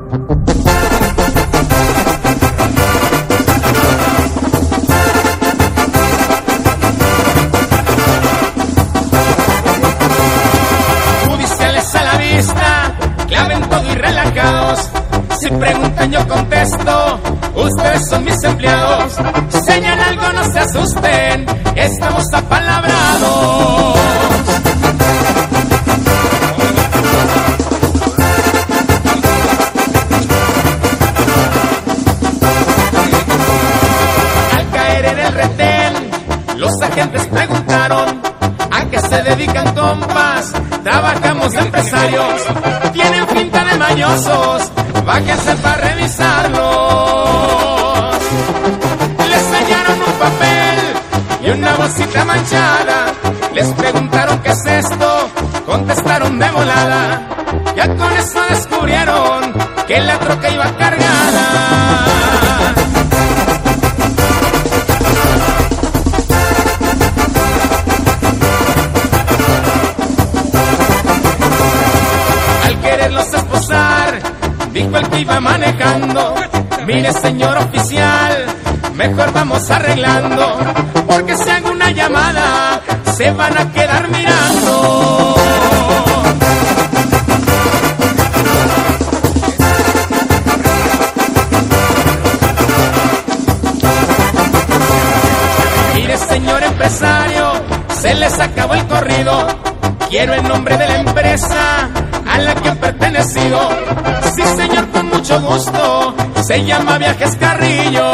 Judiciales a la vista, claven todo y relajados. Si preguntan yo contesto, ustedes son mis empleados. Señalan algo, no se asusten, estamos apalabrados. Al caer en el retén, los agentes preguntaron: ¿a qué se dedican, compas? Trabajamos de empresarios. Tienen finta de mañosos, bájense para revisarlos. Les sellaron un papel y una bolsita manchada. Les preguntaron qué es esto, contestaron de volada. Ya con eso descubrieron que la troca iba cargada. Al quererlos esposar, dijo el que iba manejando: mire, señor oficial, mejor vamos arreglando, porque si hago una llamada se van a quedar mirando. Mire, señor empresario, se les acabó el corrido. Quiero el nombre de la empresa a la que han pertenecido. Sí, señor, con mucho gusto. Se llama Viajes Carrillo.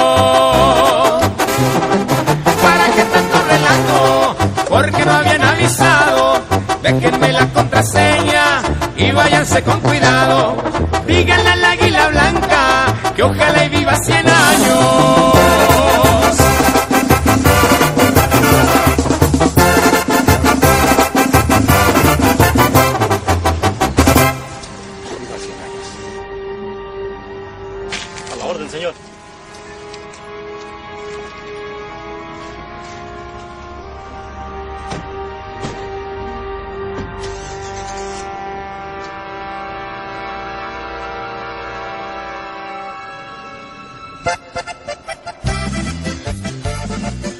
¿Para qué tanto relato? Porque no habían avisado. Déjenme la contraseña y váyanse con cuidado. Díganle al águila blanca que ojalá y viva 100 años. A la orden, señor.